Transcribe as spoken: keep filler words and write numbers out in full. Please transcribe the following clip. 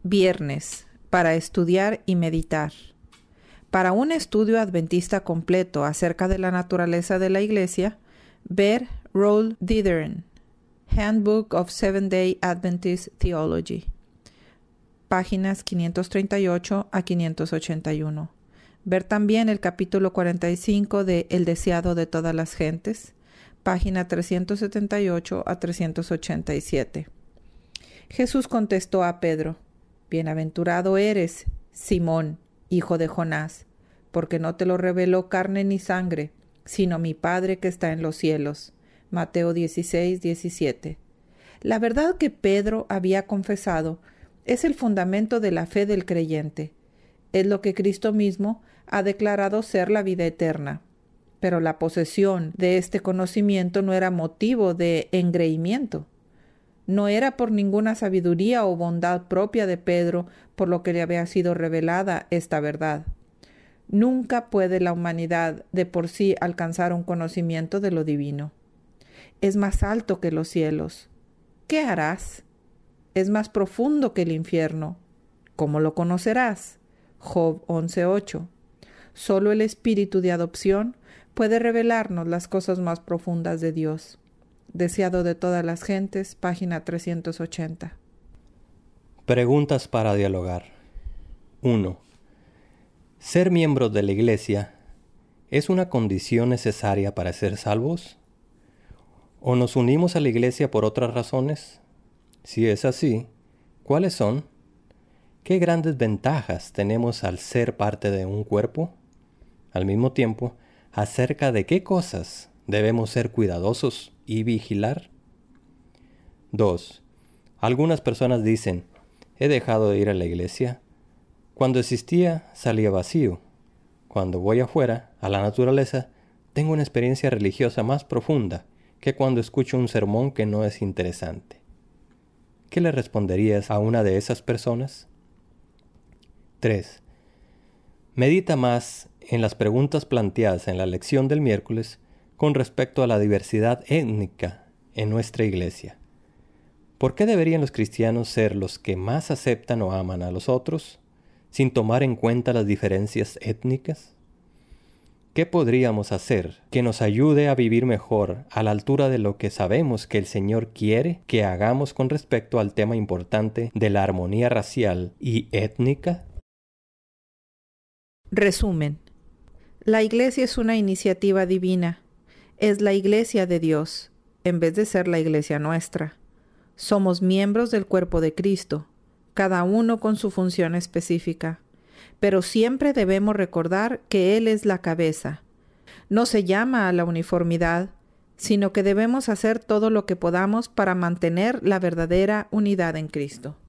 Viernes, para estudiar y meditar. Para un estudio adventista completo acerca de la naturaleza de la Iglesia, ver Roald Ditheren, Handbook of Seventh-day Adventist Theology, páginas quinientos treinta y ocho a quinientos ochenta y uno. Ver también el capítulo cuarenta y cinco de El deseado de todas las gentes, página trescientos setenta y ocho a trescientos ochenta y siete. Jesús contestó a Pedro: Bienaventurado eres, Simón, hijo de Jonás, porque no te lo reveló carne ni sangre, sino mi Padre que está en los cielos. Mateo dieciséis, diecisiete. La verdad que Pedro había confesado es el fundamento de la fe del creyente. Es lo que Cristo mismo ha declarado ser la vida eterna. Pero la posesión de este conocimiento no era motivo de engreimiento. No era por ninguna sabiduría o bondad propia de Pedro por lo que le había sido revelada esta verdad. Nunca puede la humanidad de por sí alcanzar un conocimiento de lo divino. Es más alto que los cielos. ¿Qué harás? Es más profundo que el infierno. ¿Cómo lo conocerás? Job once ocho. Solo el espíritu de adopción puede revelarnos las cosas más profundas de Dios. Deseado de todas las gentes, página trescientos ochenta. Preguntas para dialogar. uno. ¿Ser miembros de la Iglesia es una condición necesaria para ser salvos? ¿O nos unimos a la Iglesia por otras razones? Si es así, ¿cuáles son? ¿Qué grandes ventajas tenemos al ser parte de un cuerpo? Al mismo tiempo, ¿acerca de qué cosas debemos ser cuidadosos y vigilar? dos. Algunas personas dicen: he dejado de ir a la iglesia. Cuando existía, salía vacío. Cuando voy afuera, a la naturaleza, tengo una experiencia religiosa más profunda que cuando escucho un sermón que no es interesante. ¿Qué le responderías a una de esas personas? tres. Medita más en las preguntas planteadas en la lección del miércoles con respecto a la diversidad étnica en nuestra iglesia. ¿Por qué deberían los cristianos ser los que más aceptan o aman a los otros, sin tomar en cuenta las diferencias étnicas? ¿Qué podríamos hacer que nos ayude a vivir mejor a la altura de lo que sabemos que el Señor quiere que hagamos con respecto al tema importante de la armonía racial y étnica? Resumen. La Iglesia es una iniciativa divina. Es la Iglesia de Dios, en vez de ser la Iglesia nuestra. Somos miembros del cuerpo de Cristo, cada uno con su función específica. Pero siempre debemos recordar que Él es la cabeza. No se llama a la uniformidad, sino que debemos hacer todo lo que podamos para mantener la verdadera unidad en Cristo.